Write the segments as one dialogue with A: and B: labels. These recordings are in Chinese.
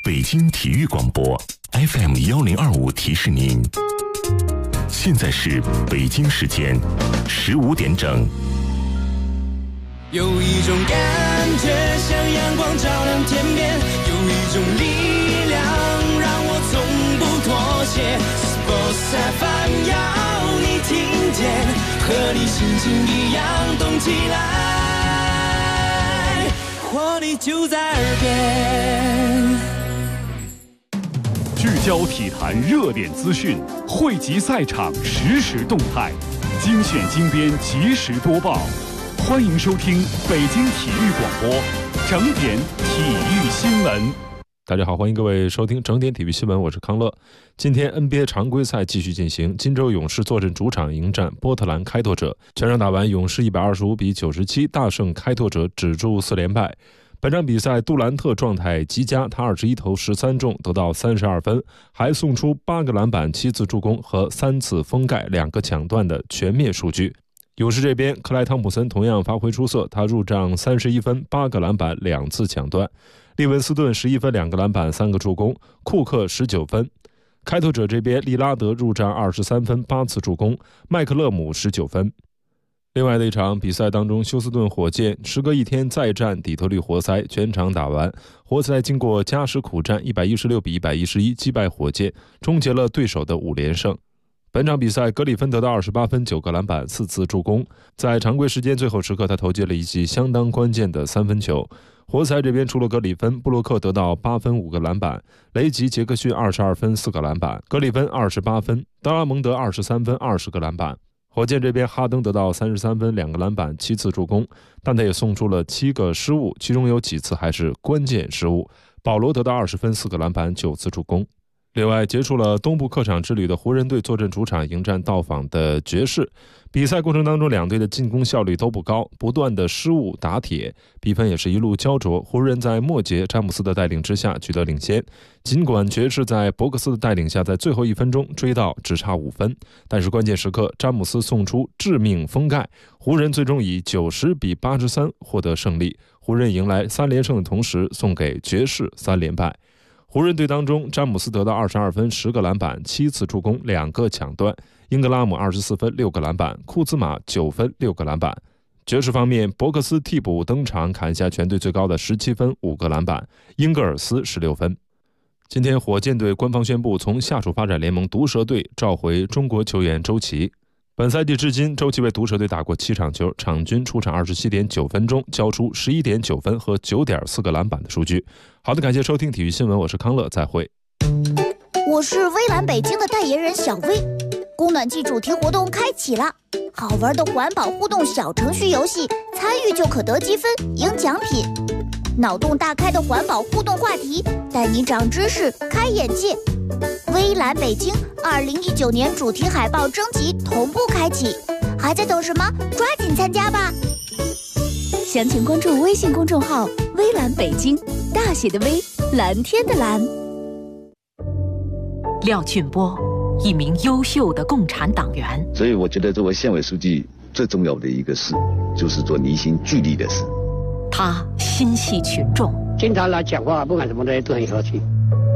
A: 北京体育广播 FM1025提示您，现在是北京时间15点整。
B: 有一种感觉像阳光照亮天边，有一种力量让我从不妥协。Sports FM 要你听见，和你心情一样动起来，活力就在耳边。
C: 聚焦体坛热点资讯，汇集赛场实时动态，精选精编及时播报。欢迎收听北京体育广播整点体育新闻。
D: 大家好，欢迎各位收听整点体育新闻，我是康乐。今天 NBA 常规赛继续进行，金州勇士坐镇主场迎战波特兰开拓者，全场打完，勇士125-97大胜开拓者，止住4连败。本场比赛杜兰特状态极佳，他21投13中，得到32分，还送出8个篮板、7次助攻和3次封盖、2个抢断的全面数据。勇士这边，克莱汤普森同样发挥出色，他入账31分、8个篮板、2次抢断。利文斯顿11分、2个篮板、3个助攻，库克19分。开拓者这边，利拉德入账23分、8次助攻，麦克勒姆19分。另外的一场比赛当中，休斯顿火箭时隔1天再战底特律活塞，全场打完，活塞经过加时苦战116-111击败火箭，终结了对手的5连胜。本场比赛，格里芬得到28分、9个篮板、4次助攻，在常规时间最后时刻，他投进了一记相当关键的3分球。活塞这边除了格里芬，布洛克得到8分、5个篮板，雷吉·杰克逊22分、4个篮板，格里芬28分，德拉蒙德23分、20个篮板。火箭这边，哈登得到33分、2个篮板、7次助攻，但他也送出了7个失误，其中有几次还是关键失误。保罗得到20分、4个篮板、9次助攻。另外，结束了东部客场之旅的湖人队坐镇主场迎战到访的爵士。比赛过程当中，两队的进攻效率都不高，不断的失误打铁，比分也是一路焦灼。湖人在末节詹姆斯的带领之下取得领先，尽管爵士在伯克斯的带领下在最后1分钟追到只差5分，但是关键时刻詹姆斯送出致命封盖，湖人最终以90-83获得胜利。湖人迎来3连胜的同时，送给爵士3连败。湖人队当中，詹姆斯得到22分、10个篮板、7次助攻、2个抢断；英格拉姆24分、6个篮板；库兹马9分、6个篮板。爵士方面，伯克斯替补登场，砍下全队最高的17分、5个篮板；英格尔斯16分。今天，火箭队官方宣布从下属发展联盟毒蛇队召回中国球员周琦。本赛季至今，周琦为毒蛇队打过7场球，场均出场27.9分钟，交出11.9分和9.4个篮板的数据。好的，感谢收听体育新闻，我是康乐，再会。
E: 我是微蓝北京的代言人小薇。供暖季主题活动开启了，好玩的环保互动小程序游戏，参与就可得积分、赢奖品。脑洞大开的环保互动话题，带你长知识、开眼界。微蓝北京2019年主题海报征集同步开启，还在等什么？抓紧参加吧！详情关注微信公众号“微蓝北京”，大写的微，蓝天的蓝。
F: 廖俊波，一名优秀的共产党员，
G: 所以我觉得作为县委书记最重要的一个事，就是做凝心聚力的事。
F: 他心系群众，
H: 经常来讲话，不管什么东西都很和气。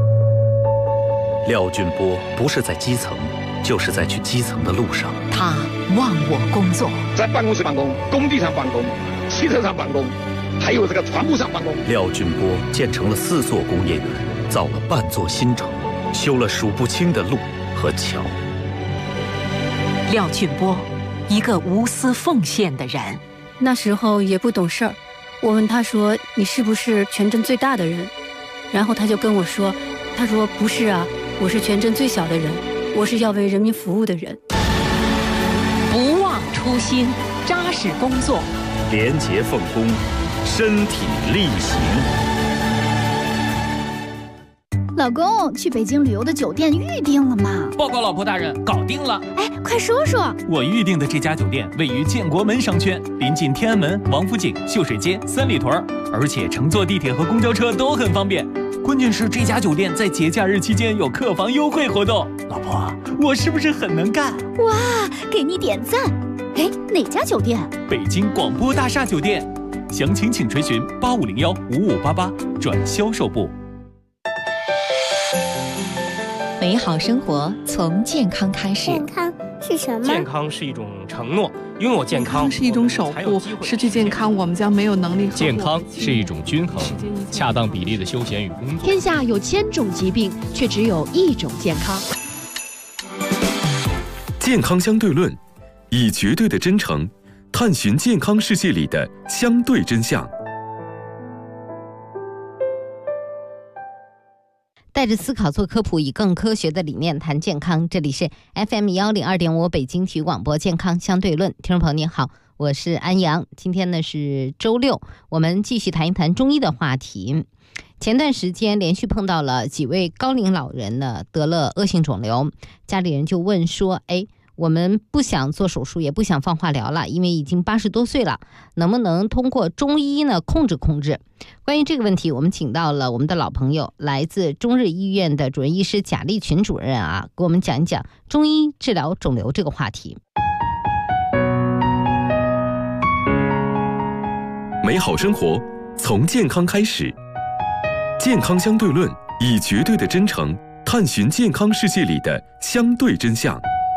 I: 廖俊波不是在基层，就是在去基层的路上。
F: 他忘我工作，
H: 在办公室办公，工地上办公，汽车上办公，还有这个船坞上办公。
I: 廖俊波建成了4座工业园，造了半座新城，修了数不清的路和桥。
F: 廖俊波，一个无私奉献的人。
J: 那时候也不懂事儿，我问他说：“你是不是全镇最大的人？”然后他就跟我说：“他说不是啊，我是全镇最小的人，我是要为人民服务的人。”
F: 不忘初心，扎实工作，
I: 廉洁奉公，身体力行。
E: 老公，去北京旅游的酒店预定了吗？
K: 报告老婆大人，搞定了。
E: 哎，快说说。
K: 我预定的这家酒店位于建国门商圈，临近天安门、王府井、秀水街、三里屯，而且乘坐地铁和公交车都很方便。关键是这家酒店在节假日期间有客房优惠活动。老婆，我是不是很能干？
E: 哇，给你点赞。哎，哪家酒店？
K: 北京广播大厦酒店。详情请垂询8501-5588转销售部。
L: 美好生活从健康开始。
E: 健康是什么？
M: 健康是一种承诺，拥有健康
N: 是一种守护，失去健康我们将没有能力。
K: 健康是一种均衡，恰当比例的休闲与工作。
O: 天下有1000种疾病，却只有1种健康。
A: 健康相对论，以绝对的真诚探寻健康世界里的相对真相。
P: 带着思考做科普，以更科学的理念谈健康。这里是 FM102.5北京体育广播健康相对论。听众朋友您好，我是安阳。今天呢是周六，我们继续谈一谈中医的话题。前段时间连续碰到了几位高龄老人呢得了恶性肿瘤，家里人就问说，我们不想做手术，也不想放化疗了，因为已经80多岁了，能不能通过中医呢控制？关于这个问题，我们请到了我们的老朋友，来自中日医院的主任医师贾立群主任给我们讲一讲中医治疗肿瘤这个话题。
A: 美好生活从健康开始，健康相对论，以绝对的真诚探寻健康世界里的相对真相。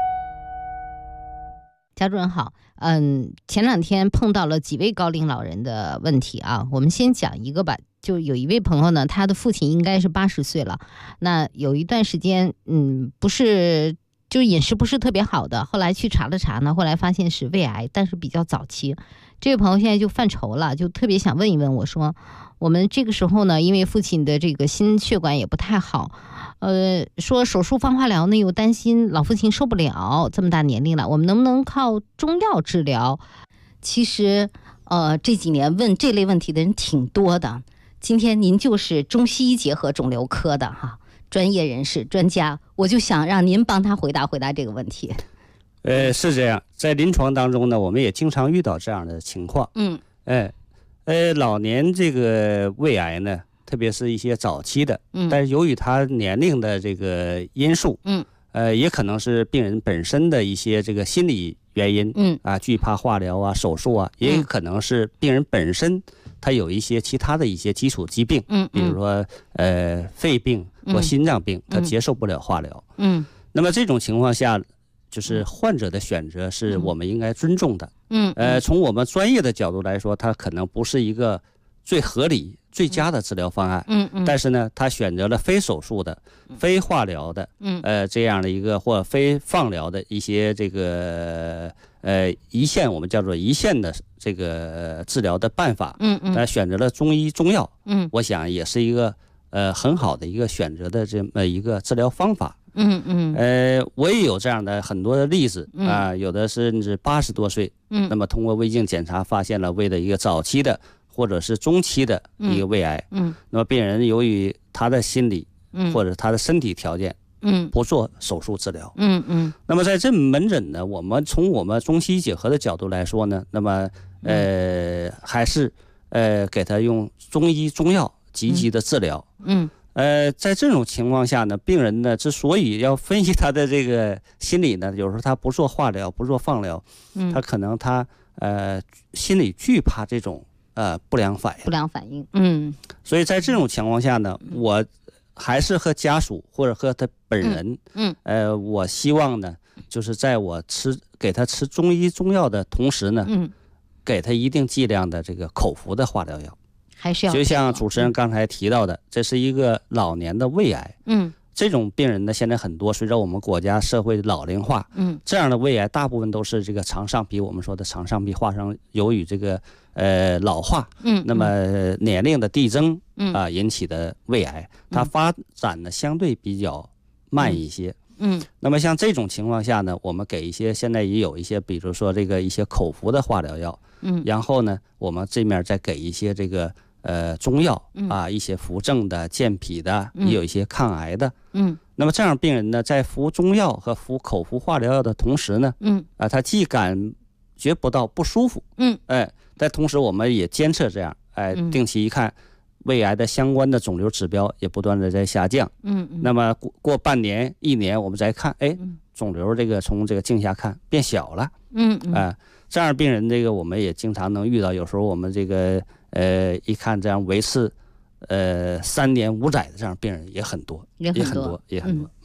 P: 贾主任好，前2天碰到了几位高龄老人的问题我们先讲一个吧。就有一位朋友呢，他的父亲应该是80岁了，那有一段时间不是就饮食不是特别好的，后来去查了查呢，后来发现是胃癌，但是比较早期。这位朋友现在就犯愁了，就特别想问一问我说，我们这个时候呢，因为父亲的这个心血管也不太好，说手术放化疗呢，又担心老父亲受不了，这么大年龄了，我们能不能靠中药治疗？其实这几年问这类问题的人挺多的。今天您就是中西医结合肿瘤科的专业人士专家，我就想让您帮他回答这个问题。
Q: 是这样，在临床当中呢，我们也经常遇到这样的情况。老年这个胃癌呢，特别是一些早期的，但是由于他年龄的这个因素，也可能是病人本身的一些这个心理原因，惧怕化疗手术也可能是病人本身他有一些其他的一些基础疾病，比如说肺病或心脏病，他接受不了化疗。那么这种情况下，就是患者的选择是我们应该尊重的。从我们专业的角度来说，它可能不是一个最合理、最佳的治疗方案。但是呢，他选择了非手术的、非化疗的，这样的一个或非放疗的一些这个一线，我们叫做一线的这个治疗的办法。他选择了中医中药。我想也是一个很好的一个选择的这么一个治疗方法。我也有这样的很多的例子有的甚至80多岁，那么通过胃镜检查发现了胃的一个早期的或者是中期的一个胃癌，那么病人由于他的心理或者他的身体条件，不做手术治疗。那么在这门诊呢，我们从我们中西医结合的角度来说呢，那么还是给他用中医中药积极的治疗。在这种情况下呢，病人呢之所以要分析他的这个心理呢，有时候他不做化疗，不做放疗，他可能他心里惧怕这种不良反应。所以在这种情况下呢，我还是和家属或者和他本人，我希望呢，就是在我给他吃中医中药的同时呢，给他一定剂量的这个口服的化疗药。还是要就像主持人刚才提到的，这是一个老年的胃癌。这种病人呢，现在很多，随着我们国家社会老龄化，这样的胃癌大部分都是这个肠上皮，我们说的肠上皮化生，由于这个老化，那么年龄的递增引起的胃癌，它发展的相对比较慢一些。那么像这种情况下呢，我们给一些现在也有一些，比如说这个一些口服的化疗药，然后呢，我们这面再给一些这个中药一些扶正的、健脾的，也有一些抗癌的。那么这样病人呢，在服中药和服口服化疗药的同时呢，他既感觉不到不舒服，但同时我们也监测这样，定期一看，胃癌的相关的肿瘤指标也不断的在下降。那么过半年、1年，我们再看，肿瘤这个从这个镜下看变小了。这样病人这个我们也经常能遇到，有时候我们这个一看这样维持3年5载的这样病人也很多，也很多。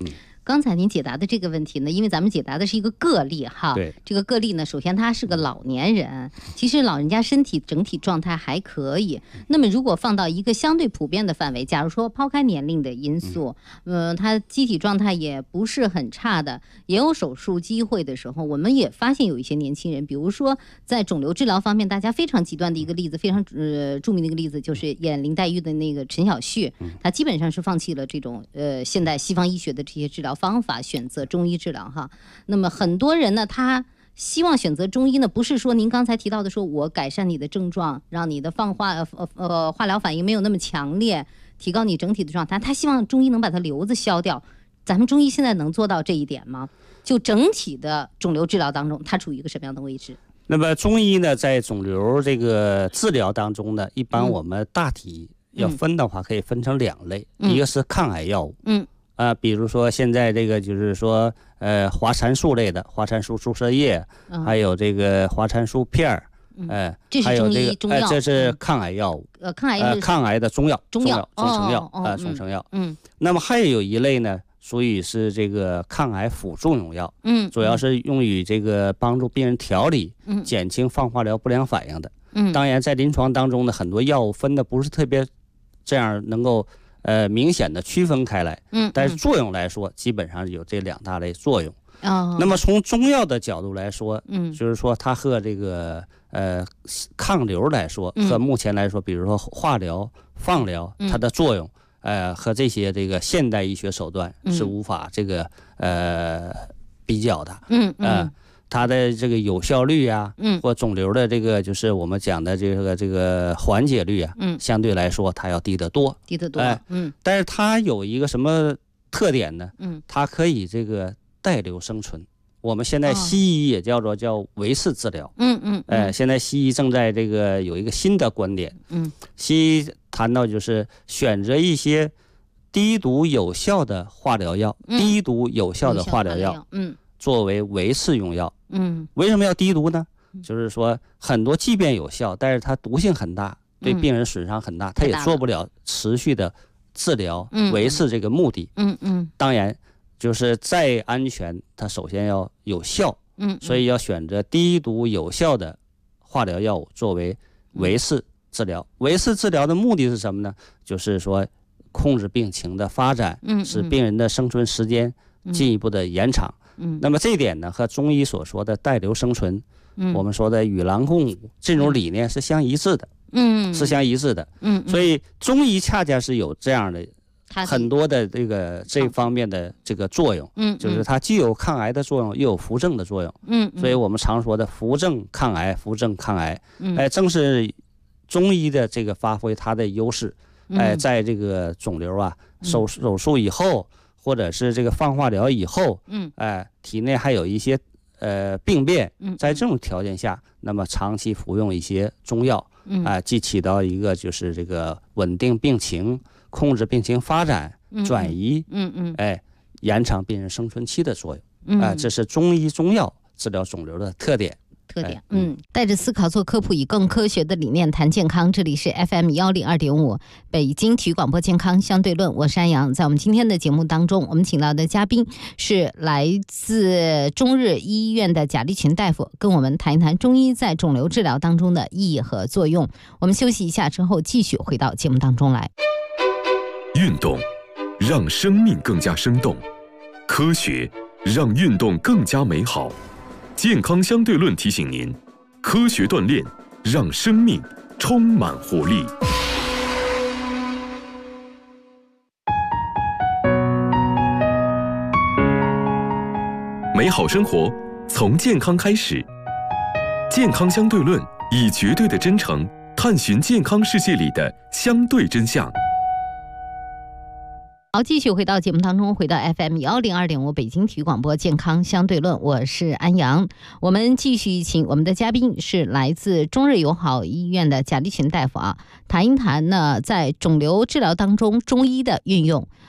P: 刚才您解答的这个问题呢，因为咱们解答的是一个个例哈，
Q: 对，
P: 这个个例呢，首先他是个老年人，其实老人家身体整体状态还可以。那么如果放到一个相对普遍的范围，假如说抛开年龄的因素，他机体状态也不是很差的，也有手术机会的时候，我们也发现有一些年轻人，比如说在肿瘤治疗方面，大家非常极端的一个例子，非常著名的一个例子，就是演林黛玉的那个陈小旭，他基本上是放弃了这种现代西方医学的这些治疗方法，选择中医治疗哈。那么很多人呢，他希望选择中医呢，不是说您刚才提到的说我改善你的症状，让你的化疗反应没有那么强烈，提高你整体的状态，他希望中医能把它瘤子消掉。咱们中医现在能做到这一点吗？就整体的肿瘤治疗当中，它处于一个什么样的位置？
Q: 那么中医呢，在肿瘤这个治疗当中呢，一般我们大体要分的话，可以分成2类，一个是抗癌药物，比如说现在这个就是说华蟾素类的华蟾素注射液，还有这个华蟾素片儿，还有这个这是抗癌药物，抗癌的中药，中成药，那么还有一类呢，属于是这个抗癌辅助用药，主要是用于这个帮助病人调理，减轻放化疗不良反应的。当然在临床当中呢，很多药物分的不是特别这样能够明显的区分开来，但是作用来说，基本上有这2大类作用。那么从中药的角度来说，就是说它和这个抗瘤来说，和目前来说，比如说化疗、放疗，它的作用。和这些这个现代医学手段是无法这个比较的，它的这个有效率啊，或肿瘤的这个就是我们讲的这个缓解率啊，相对来说它要低得多，但是它有一个什么特点呢？它可以这个带瘤生存。我们现在西医也叫维次治疗，现在西医正在这个有一个新的观点，西医谈到就是选择一些低毒有效的化疗药，作为维次用药。为什么要低毒呢？就是说很多即便有效，但是它毒性很大，对病人损伤很大，它也做不了持续的治疗，维持这个目的。当然就是再安全，它首先要有效，所以要选择低毒有效的化疗药物作为维次治疗。维次治疗的目的是什么呢？就是说控制病情的发展，使病人的生存时间进一步的延长。那么这一点呢，和中医所说的带瘤生存，我们说的与狼共舞这种理念是相一致的，是相一致的。所以中医恰恰是有这样的很多的这方面的这个作用，就是它既有抗癌的作用，又有扶正的作用。所以我们常说的扶正抗癌，扶正抗癌，正是中医的这个发挥它的优势。在这个肿瘤啊手术以后，或者是这个放化疗以后，体内还有一些病变，在这种条件下，那么长期服用一些中药，既起到一个就是这个稳定病情、控制病情发展、转移，延长病人生存期的作用。这是中医中药治疗肿瘤的特点。
P: 带着思考做科普，以更科学的理念谈健康。这里是 FM102.5 北京体育广播健康相对论，我是安阳。在我们今天的节目当中，我们请到的嘉宾是来自中日医院的贾立群大夫，跟我们谈一谈中医在肿瘤治疗当中的意义和作用。我们休息一下之后，继续回到节目当中来。
A: 运动让生命更加生动，科学让运动更加美好。健康相对论提醒您，科学锻炼让生命充满活力。美好生活从健康开始，健康相对论以绝对的真诚探寻健康世界里的相对真相。
P: 好，继续回到节目当中，回到 FM102.5 北京体育广播健康相对论，我是安阳。我们继续请我们的嘉宾是来自中日友好医院的贾立群大夫谈一谈呢，在肿瘤治疗当中中医的运用。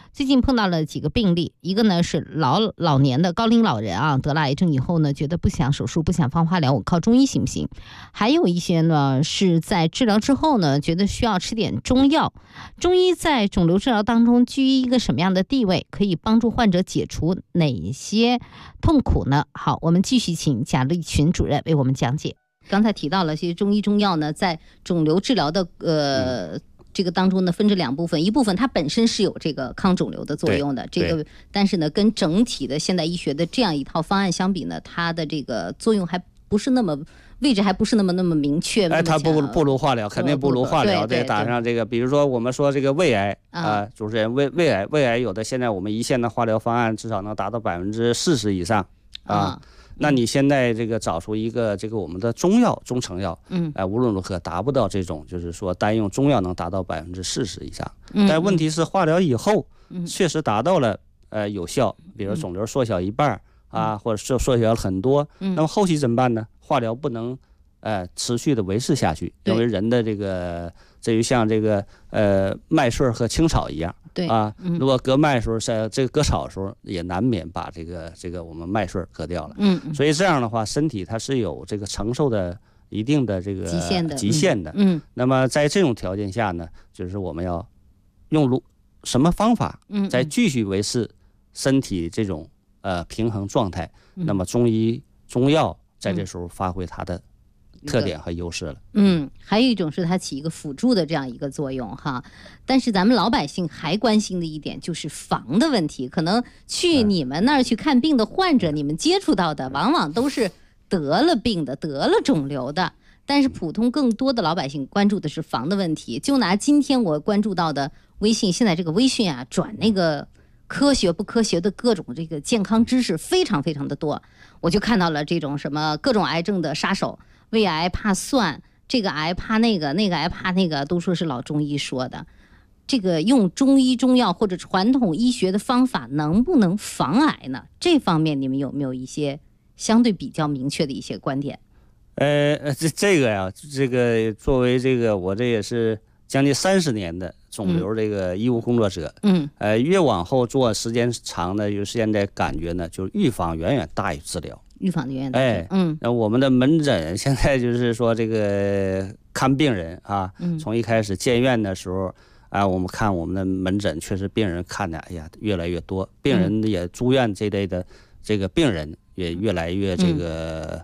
P: 最近碰到了几个病例，一个呢是老年的高龄老人啊，得了癌症以后呢，觉得不想手术，不想放化疗，我靠中医行不行？还有一些呢是在治疗之后呢，觉得需要吃点中药。中医在肿瘤治疗当中居于一个什么样的地位？可以帮助患者解除哪些痛苦呢？好，我们继续请贾立群主任为我们讲解。刚才提到了，其实中医中药呢，在肿瘤治疗的这个当中呢，分成两部分，一部分它本身是有这个抗肿瘤的作用的，这个但是呢，跟整体的现代医学的这样一套方案相比呢，它的这个作用还不是那么位置还不是那么明确。
Q: 它不如化疗，肯定不如化疗。再打上这个，比如说我们说这个胃癌主持人胃癌有的现在我们一线的化疗方案至少能达到40%以上啊。那你现在这个找出一个这个我们的中成药，无论如何达不到这种，就是说单用中药能达到40%以上。但问题是化疗以后确实达到了有效，比如肿瘤缩小一半啊，或者缩小了很多。那么后期怎么办呢？化疗不能持续的维持下去，因为人的这就像这个麦穗和青草一样。对啊，如果割麦的时候，这个割草的时候也难免把这个我们麦穗割掉了。所以这样的话，身体它是有这个承受的一定的这个极限的。那么在这种条件下呢，就是我们要用什么方法，再继续维持身体这种平衡状态。那么中药在这时候发挥它的特点和优势了。
P: 还有一种是它起一个辅助的这样一个作用哈。但是咱们老百姓还关心的一点就是防的问题，可能去你们那儿去看病的患者，你们接触到的往往都是得了病的，得了肿瘤的。但是普通更多的老百姓关注的是防的问题。就拿今天我关注到的微信，现在这个微信啊，转那个科学不科学的各种这个健康知识非常非常的多。我就看到了这种什么各种癌症的杀手，胃癌怕蒜，这个癌怕那个，那个癌怕那个，都说是老中医说的。这个用中医中药或者传统医学的方法能不能防癌呢？这方面你们有没有一些相对比较明确的一些观点？
Q: 这个呀，这个作为这个我这也是将近30年的肿瘤这个医务工作者，越往后做时间长呢，就现在感觉呢，就是预防远远大于治疗。
P: 预防的远远大于
Q: 那我们的门诊现在就是说这个看病人啊，从一开始建院的时候啊，我们看我们的门诊确实病人看的哎呀越来越多，病人也住院这类的这个病人也越来越这个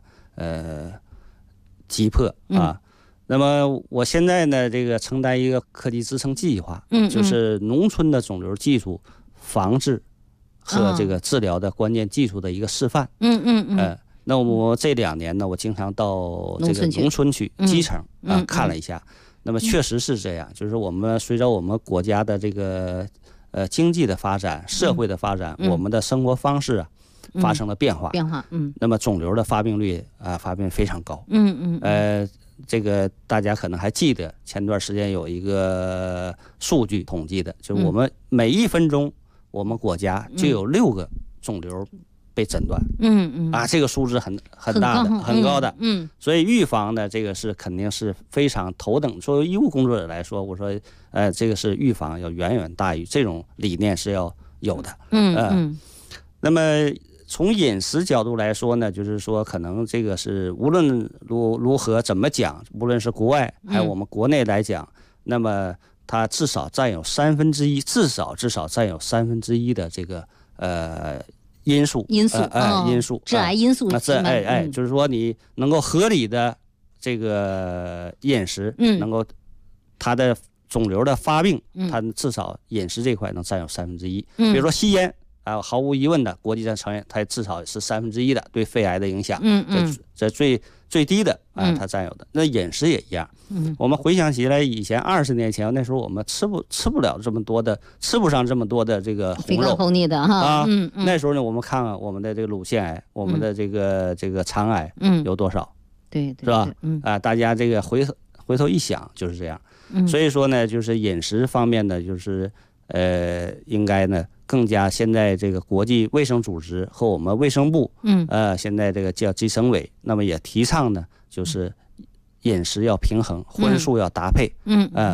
Q: 急迫啊。那么我现在呢，这个承担一个科技支撑计划，就是农村的肿瘤技术防治和这个治疗的关键技术的一个示范。那我这2年呢，我经常到这个农村去基层看了一下。那么确实是这样，就是我们随着我们国家的这个经济的发展、社会的发展，我们的生活方式发生了变化。那么肿瘤的发病率发病非常高。这个大家可能还记得，前段时间有一个数据统计的，就是我们每1分钟，我们国家就有6个肿瘤被诊断。这个数字很大的，很高的。所以预防呢，这个是肯定是非常头等。作为医务工作者来说，我说，这个是预防要远远大于这种理念是要有的。那么从饮食角度来说呢，就是说可能这个是无论如何怎么讲，无论是国外还有我们国内来讲，那么它至少占有1/3，至少占有1/3的这个因素，
P: 致癌因素。
Q: 就是说你能够合理的这个饮食，能够它的肿瘤的发病，它至少饮食这块能占有1/3。比如说吸烟。毫无疑问的，国际上承认它至少是1/3的对肺癌的影响。这最低的它占有的。那饮食也一样。我们回想起来，以前20年前那时候我们吃不了这么多的，吃不上这么多的这个红肉。
P: 红腻的哈。
Q: 那时候呢，我们看看我们的这个乳腺癌，我们的这个肠癌有多少？
P: 对，
Q: 是吧？大家这个回头一想就是这样。所以说呢，就是饮食方面呢，就是应该呢。更加现在这个国际卫生组织和我们卫生部，现在这个叫计生委，那么也提倡呢，就是饮食要平衡，荤素要搭配，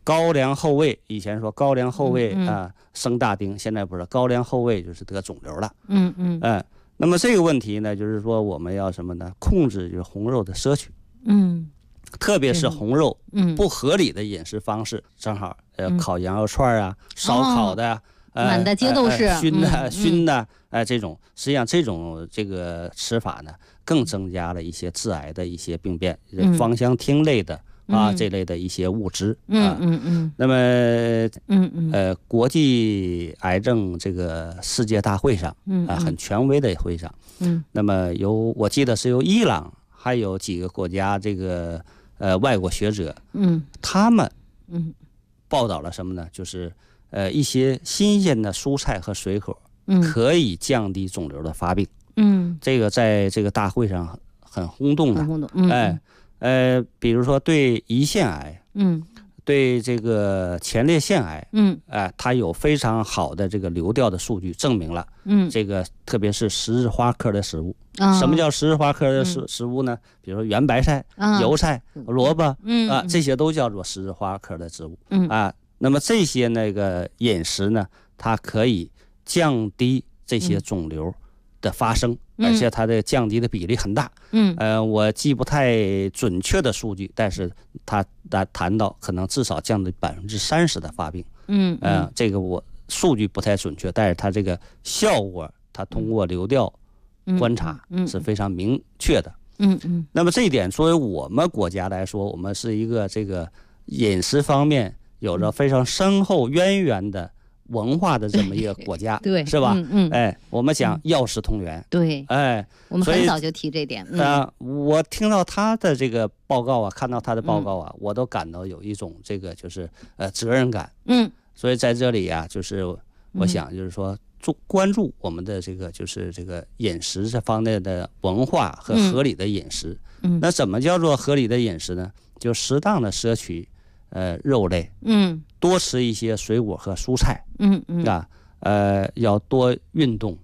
Q: 高粱后位，以前说高粱后位生大丁，现在不是高粱后位就是得肿瘤了。那么这个问题呢，就是说我们要什么呢？控制就是红肉的摄取。特别是红肉，不合理的饮食方式，正好烤羊肉串啊，烧烤的，
P: 满大街都是
Q: 熏的，这种实际上这种这个吃法呢，更增加了一些致癌的一些病变，芳香烃类的这类的一些物质那么国际癌症这个世界大会上很权威的会上，那么我记得是由伊朗还有几个国家这个外国学者，他们报道了什么呢？就是一些新鲜的蔬菜和水果可以降低肿瘤的发病。这个在这个大会上很轰动的。比如说对胰腺癌，对这个前列腺癌，它有非常好的这个流调的数据证明了，这个特别是十字花科的食物。什么叫十字花科的食物呢？比如说圆白菜、油菜、萝卜这些都叫做十字花科的植物那么这些那个饮食呢，它可以降低这些肿瘤的发生，而且它的降低的比例很大。我记不太准确的数据，但是他谈到可能至少降低30%的发病。这个我数据不太准确，但是它这个效果，它通过流调观察是非常明确的。那么这一点作为我们国家来说，我们是一个这个饮食方面有着非常深厚渊源的文化的这么一个国家，
P: 对，
Q: 是吧？我们讲药食同源，
P: 对，我们很早就提这点。
Q: 我听到他的这个报告啊，看到他的报告啊，我都感到有一种这个就是责任感。所以在这里啊，就是我想就是说关注我们的这个就是这个饮食这方面的文化和合理的饮食。那怎么叫做合理的饮食呢？就适当的摄取肉类，多吃一些水果和蔬菜，要多运动，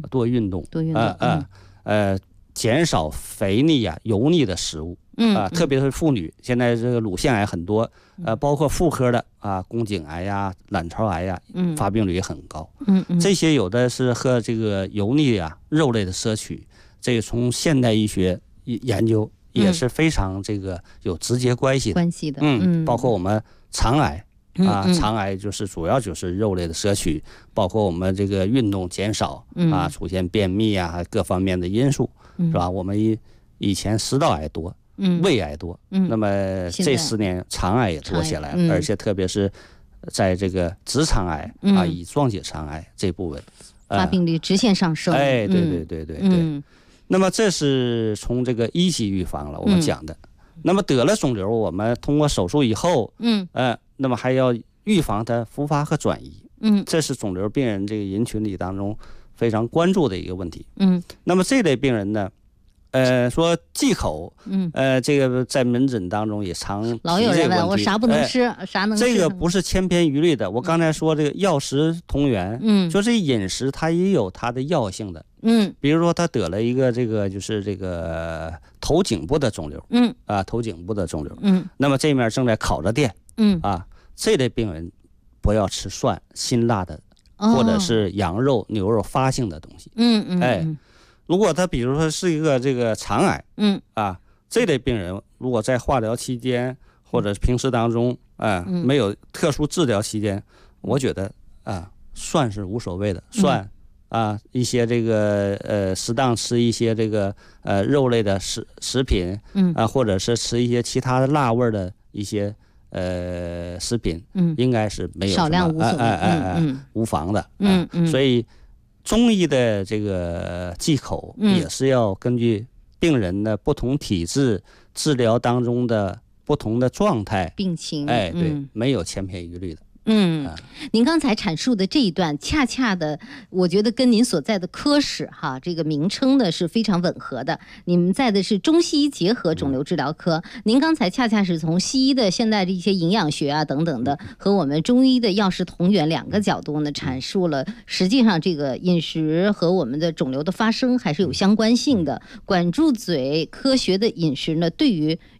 Q: 减少肥腻油腻的食物，特别是妇女，现在这个乳腺癌很多，包括妇科的宫颈癌呀、卵巢癌呀，发病率也很高。这些有的是和这个油腻肉类的摄取，这个从现代医学研究也是非常这个有直接关系的。包括我们肠癌肠癌就是主要就是肉类的摄取，包括我们这个运动减少出现便秘各方面的因素，是吧？我们以前食道癌多，胃癌多，那么这10年肠癌也多起来了，而且特别是在这个直肠癌乙状结肠癌这部分
P: 发病率直线上升。
Q: 对。那么这是从这个一级预防了，我们讲的。那么得了肿瘤，我们通过手术以后，那么还要预防它复发和转移。这是肿瘤病人这个人群里当中非常关注的一个问题。那么这类病人呢，说忌口，这个在门诊当中也常提
P: 老有人问我啥不能吃，啥能吃？
Q: 这个不是千篇一律的。我刚才说这个药食同源，说这饮食它也有它的药性的。比如说他得了一个这个就是这个头颈部的肿瘤，头颈部的肿瘤，那么这面正在烤着电，这类病人不要吃蒜、辛辣的，或者是羊肉、牛肉发性的东西。如果他比如说是一个这个肠癌，这类病人如果在化疗期间或者平时当中没有特殊治疗期间，我觉得蒜是无所谓的，蒜。一些这个适当吃一些这个肉类的食品，或者是吃一些其他的辣味的一些食品，应该是没有
P: 少量无所谓，
Q: 无妨的。所以中医的这个忌口也是要根据病人的不同体质、治疗当中的不同的状态、
P: 病情，
Q: 对，没有千篇一律的。
P: 您刚才阐述的这一段，恰恰的，我觉得跟您所在的科室这个名称呢是非常吻合的。你们在的是中西医结合肿瘤治疗科，您刚才恰恰是从西医的现在的一些营养学等等的，和我们中医的药食同源2个角度呢阐述了，实际上这个饮食和我们的肿瘤的发生还是有相关性的。管住嘴，科学的饮食呢，对于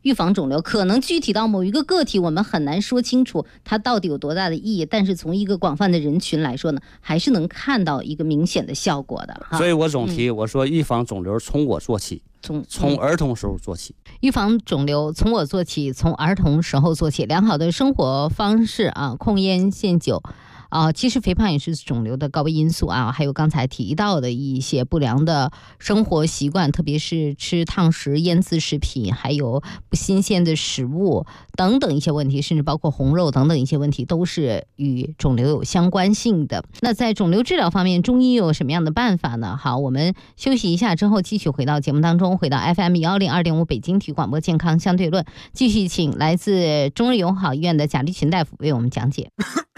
P: 预防肿瘤，可能具体到某一个个体，我们很难说清楚它到底有多大的意义，但是从一个广泛的人群来说呢，还是能看到一个明显的效果的。
Q: 所以我总提，我说预防肿瘤从我做起，从儿童时候做起。
P: 预防肿瘤从我做起，从儿童时候做起。良好的生活方式啊，控烟限酒。其实肥胖也是肿瘤的高危因素啊，还有刚才提到的一些不良的生活习惯，特别是吃烫食、腌制食品，还有不新鲜的食物等等一些问题，甚至包括红肉等等一些问题，都是与肿瘤有相关性的。那在肿瘤治疗方面，中医有什么样的办法呢？好，我们休息一下之后，继续回到节目当中，回到 FM102.5 北京体育广播健康相对论，继续请来自中日友好医院的贾立群大夫为我们讲解。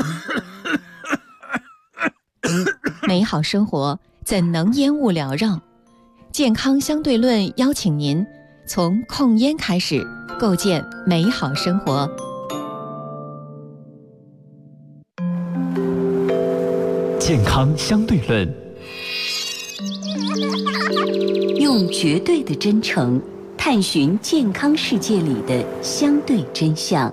L: 美好生活怎能烟雾缭绕？健康相对论邀请您从控烟开始，构建美好生活。
K: 健康相对论，
F: 用绝对的真诚探寻健康世界里的相对真相。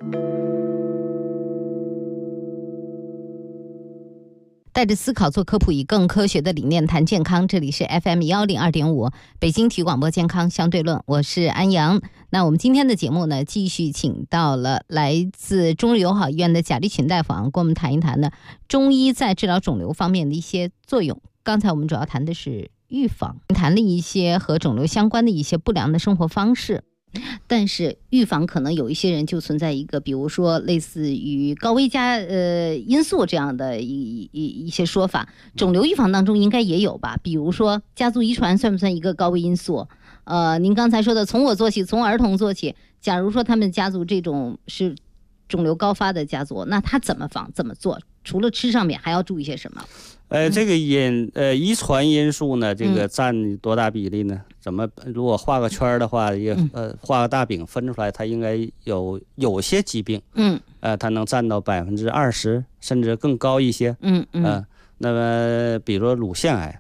P: 带着思考做科普，以更科学的理念谈健康。这里是 FM102.5 北京体育广播健康相对论，我是安阳。那我们今天的节目呢，继续请到了来自中日友好医院的贾立群大夫，跟我们谈一谈呢中医在治疗肿瘤方面的一些作用。刚才我们主要谈的是预防，谈了一些和肿瘤相关的一些不良的生活方式。但是预防可能有一些人就存在一个，比如说类似于高危因素这样的一些说法，肿瘤预防当中应该也有吧？比如说家族遗传算不算一个高危因素？您刚才说的从我做起，从儿童做起，假如说他们家族这种是肿瘤高发的家族，那他怎么防怎么做？除了吃上面还要注意些什么？
Q: 这个遗传因素呢，这个占多大比例呢？怎么如果画个圈的话，也画个大饼分出来，它应该有些疾病，它能占到20%甚至更高一些，那么比如乳腺癌，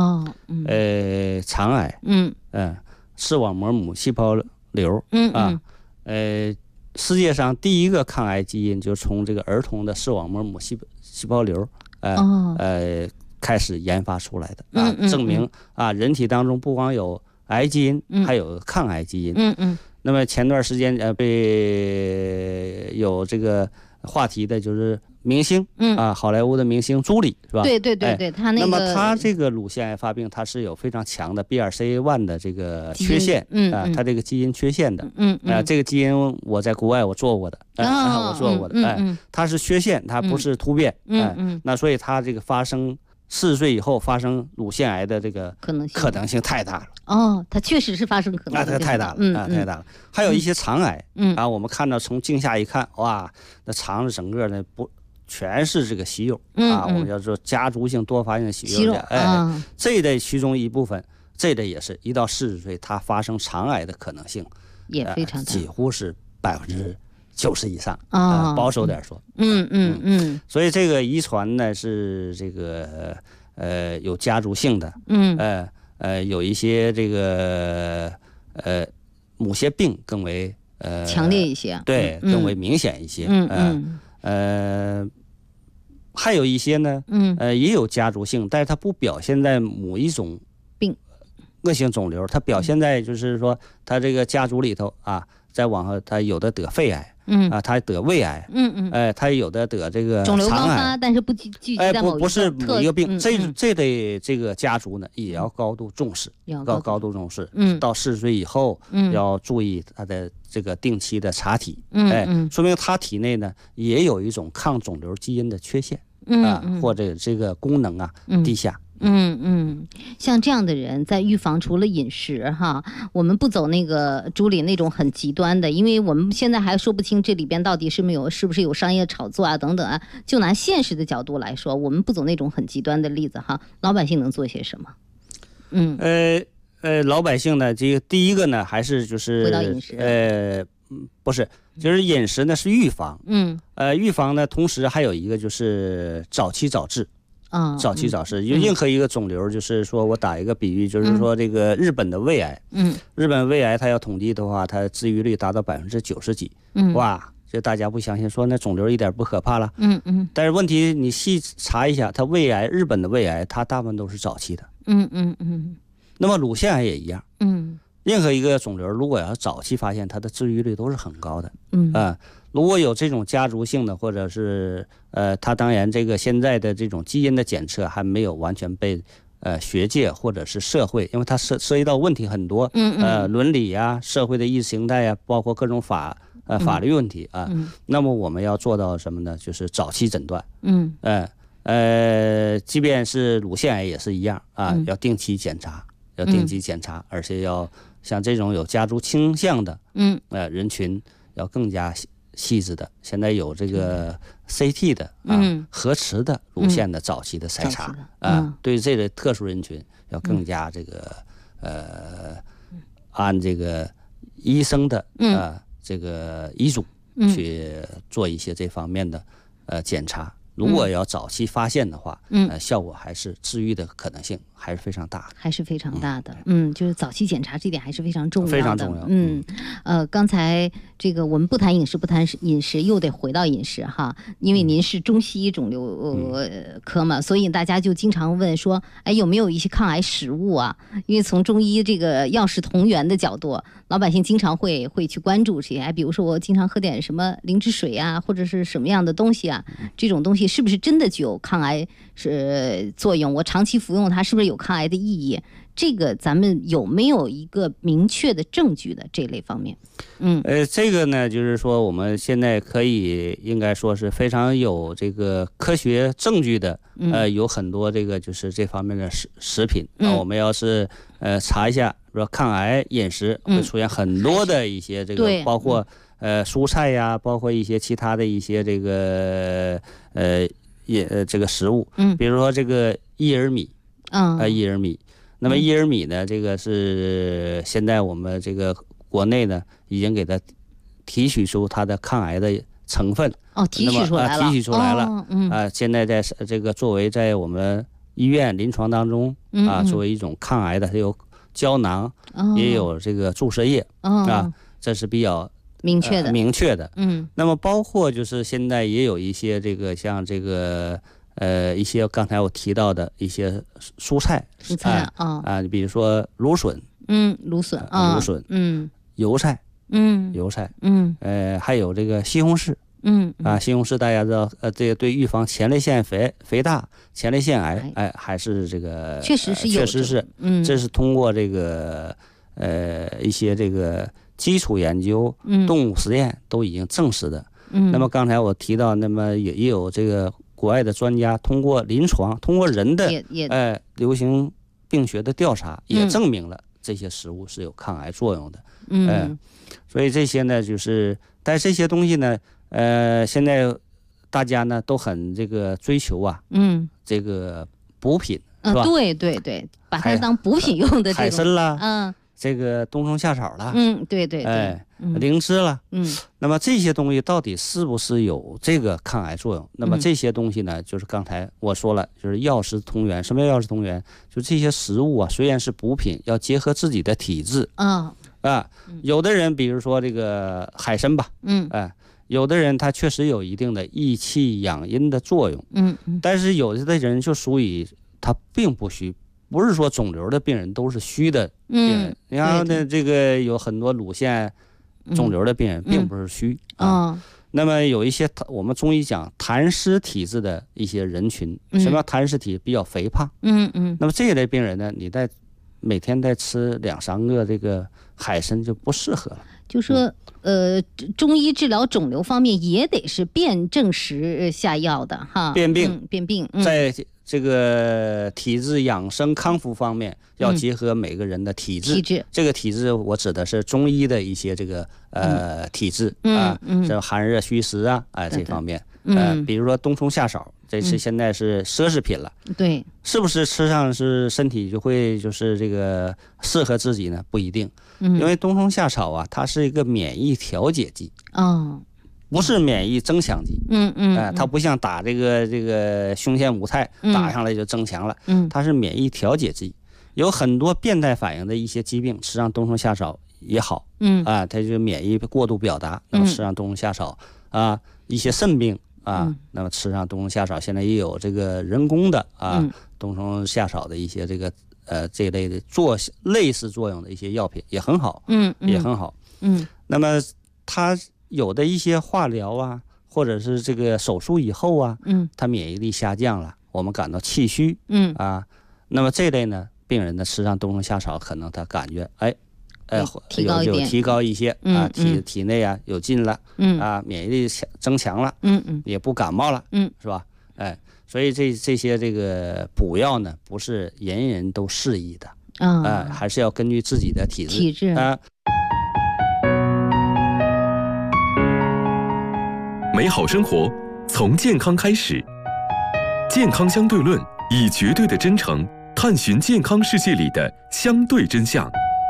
Q: 肠癌，视网膜母细胞瘤，世界上第一个抗癌基因就从这个儿童的视网膜母细胞瘤开始研发出来的，证明人体当中不光有癌基因，还有抗癌基因。那么前段时间被有这个话题的就是明星，好莱坞的明星朱莉，是吧？
P: 对，他那个。
Q: 那么他这个乳腺癌发病，它是有非常强的 BRCA1 的这个缺陷，它这个基因缺陷的，这个基因我在国外我做过的，我做过的，它是缺陷，它不是突变，那所以它这个40岁以后发生乳腺癌的这个可能性太大了。
P: 它确实是发生可能性
Q: 太大了，太大了。还有一些肠癌，我们看到从镜下一看，哇，那肠子整个呢不全是这个息肉，我们叫做家族性多发性息肉，这一类其中一部分，这类也是1到40岁，它发生肠癌的可能性
P: 也非常大，
Q: 几乎是90%以上，保守点说，所以这个遗传呢是这个有家族性的，有一些这个某些病更为
P: 强烈一些，
Q: 对，更为明显一些，还有一些呢，也有家族性，但是它不表现在某一种
P: 病
Q: 恶性肿瘤，它表现在就是说它这个家族里头再往后它有的得肺癌，他得胃癌，他有的得这个
P: 肿瘤高发，但是不聚集在某
Q: 不是某一个病，这类这个家族呢也要高度重视，高度重视，到40岁以后，要注意他的这个定期的查体，说明他体内呢也有一种抗肿瘤基因的缺陷，或者这个功能低下。
P: 像这样的人在预防，除了饮食我们不走那个朱莉那种很极端的，因为我们现在还说不清这里边到底是不是有商业炒作等等就拿现实的角度来说，我们不走那种很极端的例子老百姓能做些什么？
Q: 老百姓呢，这个第一个呢还是就是
P: 回到饮食，
Q: 不是，就是饮食呢是预防，预防呢同时还有一个就是早期早治。 早期早逝。就任何一个肿瘤，就是说我打一个比喻，就是说这个日本的胃癌，日本胃癌它要统计的话，它治愈率达到90%几，哇！就大家不相信，说那肿瘤一点不可怕了，但是问题你细查一下，它胃癌，日本的胃癌，它大部分都是早期的，那么乳腺癌也一样，任何一个肿瘤，如果要早期发现，它的治愈率都是很高的，如果有这种家族性的，或者是它当然这个现在的这种基因的检测还没有完全被学界或者是社会，因为它涉及到问题很多，伦理啊，社会的意识形态啊，包括各种法律问题啊，那么我们要做到什么呢？就是早期诊断，即便是乳腺癌也是一样啊，要定期检查，而且要像这种有家族倾向的，人群要更加细致的。现在有这个 CT 的核磁的乳腺的早期的筛查对这个特殊人群要更加这个按这个医生的这个医嘱去做一些这方面的检查。如果要早期发现的话，效果还是治愈的可能性还是非常大的，
P: 就是早期检查这点还是非常重要的，
Q: 非常重要。
P: 刚才这个我们不谈饮食，又得回到饮食哈，因为您是中西医肿瘤科嘛，所以大家就经常问说，有没有一些抗癌食物啊？因为从中医这个药食同源的角度，老百姓经常会去关注这些，比如说我经常喝点什么灵芝水啊，或者是什么样的东西啊，这种东西是不是真的具有抗癌作用？我长期服用它是不是有抗癌的意义？这个咱们有没有一个明确的证据的这类方面？
Q: 这个呢，就是说我们现在可以应该说是非常有这个科学证据的，有很多这个就是这方面的食品我们要是查一下，说抗癌饮食会出现很多的一些这个，包括蔬菜呀，包括一些其他的一些这个这个食物，比如说这个薏仁米，薏仁米。那么薏仁米呢，这个是现在我们这个国内呢已经给它提取出它的抗癌的成分，
P: 提取出来了，
Q: 现在在这个作为在我们医院临床当中作为一种抗癌的，它有胶囊，也有这个注射液这是比较
P: 明确的。
Q: 那么包括就是现在也有一些这个像这个一些刚才我提到的一些蔬菜比如说芦笋，油菜，还有这个西红柿，西红柿大家知道，这个对预防前列腺肥大、前列腺癌，还是这个
P: 确实是，
Q: 这是通过这个一些这个基础研究、动物实验都已经证实的。那么刚才我提到，那么也有这个国外的专家通过临床，通过人的流行病学的调查，也证明了这些食物是有抗癌作用的。所以这些呢，就是但这些东西呢，现在大家呢都很这个追求这个补品，是吧？
P: 对，把它当补品用的这种
Q: 海参啦，这个冬虫夏草啦，
P: 对，
Q: 灵芝啦，那么这些东西到底是不是有这个抗癌作用？那么这些东西呢，就是刚才我说了，就是药食同源。什么叫药食同源？就这些食物虽然是补品，要结合自己的体质有的人比如说这个海参吧，有的人他确实有一定的益气养阴的作用，但是有的人就属于他并不虚。不是说肿瘤的病人都是虚的病人，然后呢，这个有很多乳腺肿瘤的病人并不是虚那么有一些我们中医讲痰湿体质的一些人群，什么叫痰湿体？比较肥胖。那么这一类病人呢，你每天再吃2-3个这个海参就不适合了。
P: 就说中医治疗肿瘤方面也得是辨证时下药的哈，
Q: 辨病，在这个体质养生康复方面，要结合每个人的体质。这个体质我指的是中医的一些这个体质这寒热虚实这方面比如说冬虫夏草，这是现在是奢侈品了，
P: 对，
Q: 是不是吃上是身体就会就是这个适合自己呢？不一定，因为冬虫夏草它是一个免疫调节剂不是免疫增强剂。它不像打这个胸腺母肽打上来就增强了，它是免疫调节剂。有很多变态反应的一些疾病，吃上冬虫夏草也好，它就免疫过度表达，那么吃上冬虫夏草啊，一些肾病啊，那么吃上冬虫夏草，现在也有这个人工的冬虫夏草的一些这个这一类的做类似作用的一些药品也很好，也很好，那么它有的一些化疗啊，或者是这个手术以后啊，它免疫力下降了，我们感到气虚，那么这类呢，病人呢吃上冬虫夏草，可能他感觉有提高一些啊，体内啊有劲了，免疫力增强了，也不感冒了，是吧？所以这些这个补药呢，不是人人都适宜的，还是要根据自己的体质啊。
A: 美好生活从健康开始，健康相对论以绝对的真诚探寻健康世界里的相对真相。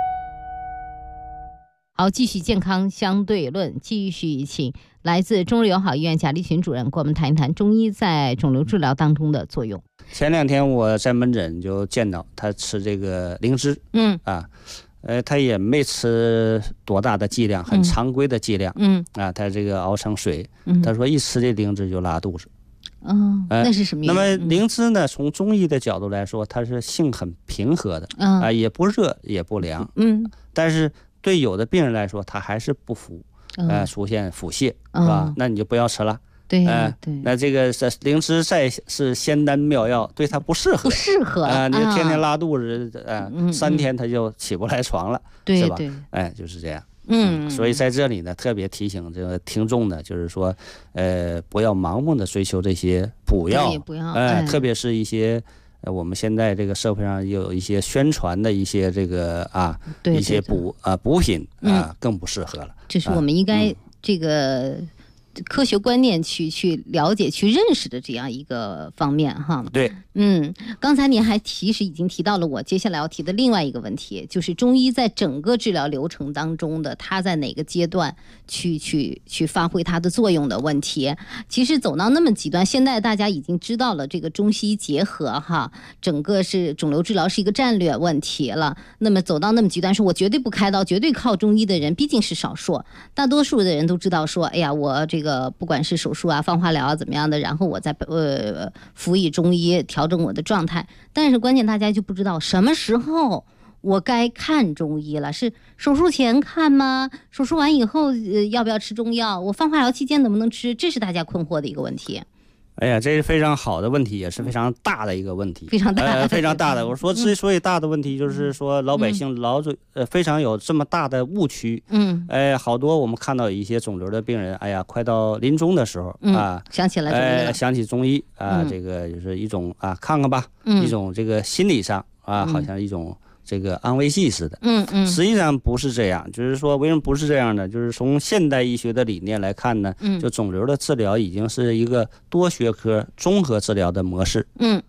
P: 好，继续健康相对论，继续请来自中日友好医院贾立群主任跟我们谈一谈中医在肿瘤治疗当中的作用。
Q: 前2天我在门诊就见到他吃这个灵芝，他也没吃多大的剂量，很常规的剂量，他这个熬成水，他说一吃这灵芝就拉肚子。
P: 那是什么原因？
Q: 那么灵芝呢，从中医的角度来说，它是性很平和的，也不热也不凉，但是对有的病人来说，他还是不服，出现腹泻，是吧？那你就不要吃了。
P: 对，
Q: 那这个灵芝再是仙丹妙药，对他不适合啊！你天天拉肚子，3天他就起不来床了，是吧？就是这样。所以在这里呢，特别提醒这个听众呢，就是说，不要盲目的追求这些补药，特别是一些我们现在这个社会上有一些宣传的一些这个一些补品更不适合了。
P: 就是我们应该这个科学观念去了解、去认识的这样一个方面哈。
Q: 对，
P: 刚才您还其实已经提到了我接下来要提的另外一个问题，就是中医在整个治疗流程当中的它在哪个阶段去发挥它的作用的问题。其实走到那么极端，现在大家已经知道了这个中西医结合哈，整个是肿瘤治疗是一个战略问题了。那么走到那么极端，说我绝对不开刀，绝对靠中医的人毕竟是少数，大多数的人都知道说，哎呀，我这个不管是手术啊、放化疗啊怎么样的，然后我再辅以中医调整我的状态。但是关键大家就不知道什么时候我该看中医了，是手术前看吗？手术完以后要不要吃中药？我放化疗期间能不能吃？这是大家困惑的一个问题。
Q: 哎呀，这是非常好的问题，也是非常大的一个问题，
P: 非常大，
Q: 非常大的。我说之所以大的问题，就是说老百姓非常有这么大的误区。好多我们看到一些肿瘤的病人，哎呀，快到临终的时候
P: 想起来中医了，
Q: 想起中医这个就是一种看看吧，一种这个心理上好像一种这个安慰剂似的，实际上不是这样。就是说，为什么不是这样呢？就是从现代医学的理念来看呢，就肿瘤的治疗已经是一个多学科综合治疗的模式，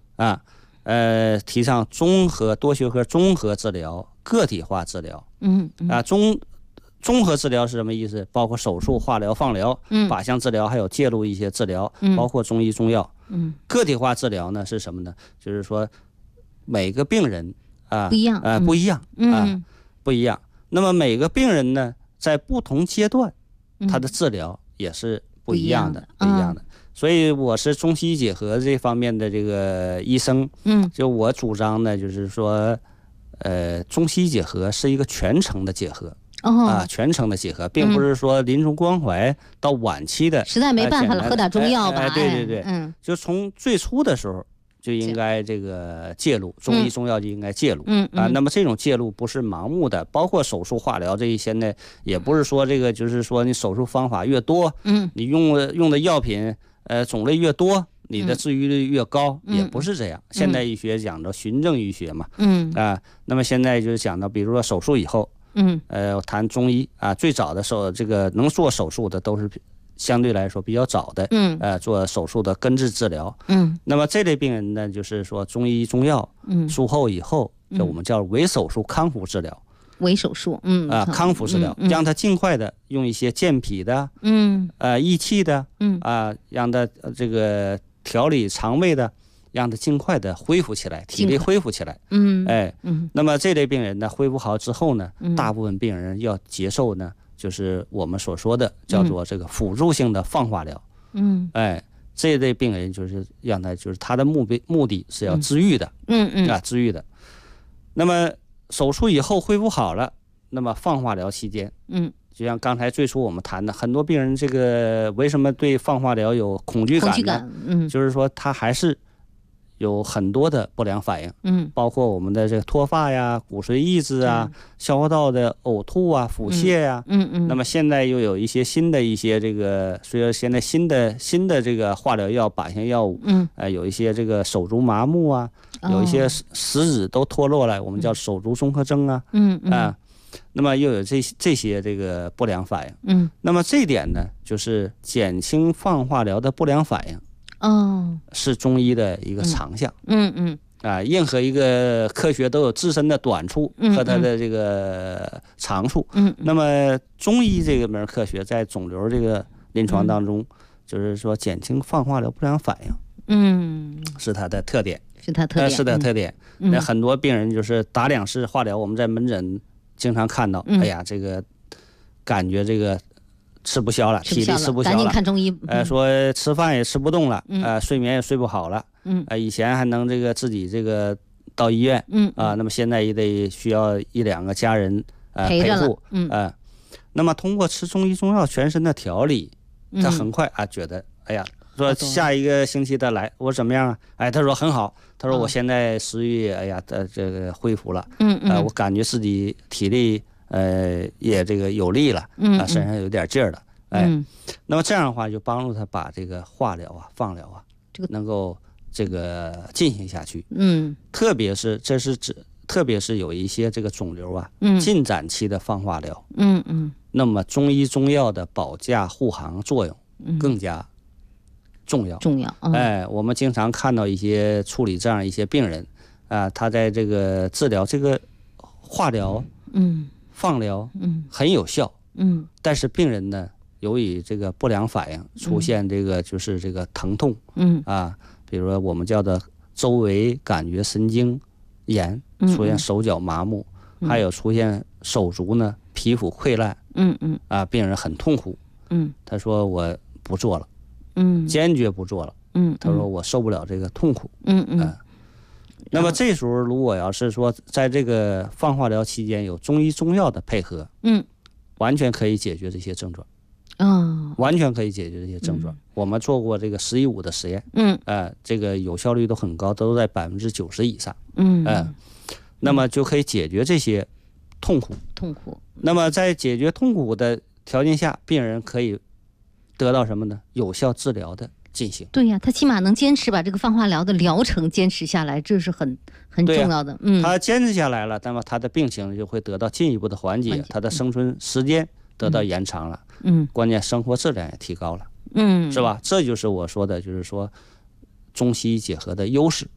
Q: 提倡多学科综合治疗、个体化治疗，综合治疗是什么意思？包括手术、化疗、放疗、靶向治疗，还有介入一些治疗，包括中医、中药。个体化治疗呢是什么呢？就是说每个病人
P: 不一样，
Q: 不一样。那么每个病人呢，在不同阶段，他的治疗也是不一样的，所以我是中西医结合这方面的这个医生，就我主张呢，就是说，中西医结合是一个全程的结合。全程的结合，并不是说临终关怀到晚期的
P: 实在没办法了，喝点中药吧。
Q: 对，就从最初的时候就应该这个介入，中医中药就应该介入，那么这种介入不是盲目的，包括手术、化疗这一些呢，也不是说这个就是说你手术方法越多，你用的药品种类越多，你的治愈率越高，也不是这样。现代医学讲到循证医学嘛，那么现在就是讲到，比如说手术以后，谈中医最早的这个能做手术的都是相对来说比较早的，做手术的根治治疗，那么这类病人呢，就是说中医中药术后以后，就我们叫伪手术康复治疗，
P: 微手术，
Q: 康复治疗，让他尽快的用一些健脾的，益气的，让他这个调理肠胃的，让他尽快的恢复起来，体力恢复起来。那么这类病人呢，恢复好之后呢，大部分病人要接受呢，就是我们所说的叫做这个辅助性的放化疗。这类病人就是让他就是他的目的是要治愈的，治愈的。那么手术以后恢复好了，那么放化疗期间，就像刚才最初我们谈的，很多病人这个为什么对放化疗有恐惧感呢？就是说他还是有很多的不良反应，包括我们的这个脱发呀、骨髓抑制啊、消化道的呕吐啊、腹泻呀，那么现在又有一些新的这个，随着现在新的这个化疗药、靶性药物，有一些这个手足麻木啊，有一些食指都脱落了，我们叫手足综合征啊，那么又有这些这个不良反应，那么这一点呢，就是减轻放化疗的不良反应。是中医的一个长项。任何一个科学都有自身的短处和它的这个长处。那么中医这个门科学在肿瘤这个临床当中，就是说减轻放化疗不良反应，是它的特点，是它特点。那很多病人就是打2次化疗，我们在门诊经常看到，哎呀，这个感觉这个吃不消了，体力吃不消了，赶
P: 紧看中医。
Q: 说吃饭也吃不动了，睡眠也睡不好了，以前还能这个自己这个到医院，那么现在也得需要1、2个家人陪护，那么通过吃中医中药全身的调理，他很快觉得，哎呀，说下一个星期他来，我怎么样啊？他说很好，他说我现在食欲，哎呀，这个恢复了，我感觉自己体力。也这个有力了，身上有点劲儿了，那么这样的话就帮助他把这个化疗啊、放疗啊，能够这个进行下去，特别是有一些这个肿瘤啊，进展期的放化疗，那么中医中药的保驾护航作用更加重要。我们经常看到一些处理这样一些病人他在这个治疗这个化疗，放疗很有效，但是病人呢，由于这个不良反应出现这个就是这个疼痛，比如说我们叫做周围感觉神经炎，出现手脚麻木，还有出现手足呢皮肤溃烂，病人很痛苦，他说我不做了，坚决不做了，他说我受不了这个痛苦，那么这时候如果要是说在这个放化疗期间有中医中药的配合，完全可以解决这些症状，完全可以解决这些症状。我们做过这个10:5的实验，这个有效率都很高，都在90%以上，那么就可以解决这些痛苦。那么在解决痛苦的条件下，病人可以得到什么呢？有效治疗的进行。
P: 对呀，他起码能坚持把这个放化疗的疗程坚持下来，这是很重要的。
Q: 他坚持下来了，那么他的病情就会得到进一步的缓解，他的生存时间得到延长了，关键生活质量也提高了，是吧？这就是我说的，就是说中西医结合的优势。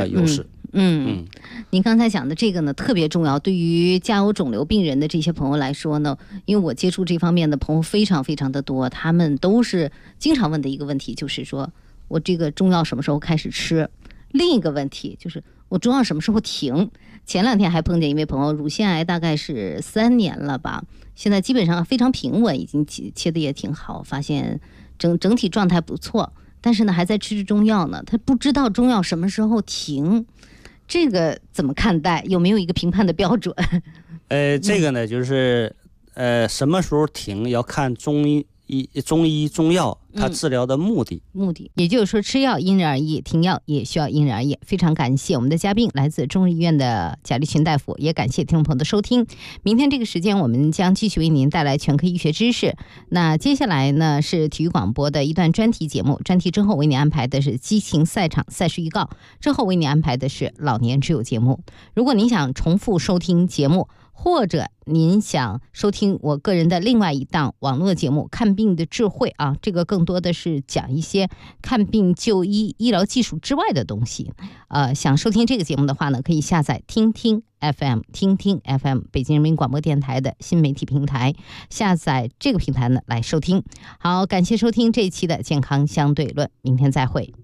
P: 您刚才讲的这个呢特别重要，对于家有肿瘤病人的这些朋友来说呢，因为我接触这方面的朋友非常非常的多，他们都是经常问的一个问题，就是说我这个中药什么时候开始吃，另一个问题就是我中药什么时候停。前2天还碰见一位朋友，乳腺癌大概是3年了吧，现在基本上非常平稳，已经切的也挺好，发现整体状态不错，但是呢还在吃中药呢，他不知道中药什么时候停，这个怎么看待？有没有一个评判的标准？
Q: 这个呢，就是什么时候停要看中医中药它治疗的目的，
P: 也就是说吃药因人而异，停药也需要因人而异。非常感谢我们的嘉宾来自中日医院的贾立群大夫，也感谢听众朋友的收听。明天这个时间我们将继续为您带来全科医学知识。那接下来呢是体育广播的一段专题节目，专题之后为您安排的是激情赛场赛事预告，之后为您安排的是老年之友节目。如果您想重复收听节目， 或者您想收听我个人的另外一档网络节目《看病的智慧》啊，这个更多的是讲一些看病就医、医疗技术之外的东西。想收听这个节目的话呢，可以下载听听 FM， 听听 FM 北京人民广播电台的新媒体平台，下载这个平台呢来收听。好，感谢收听这一期的健康相对论，明天再会。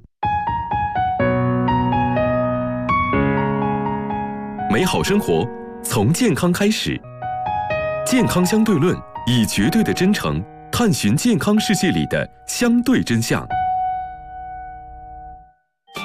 A: 美好生活从健康开始，健康相对论以绝对的真诚探寻健康世界里的相对真相。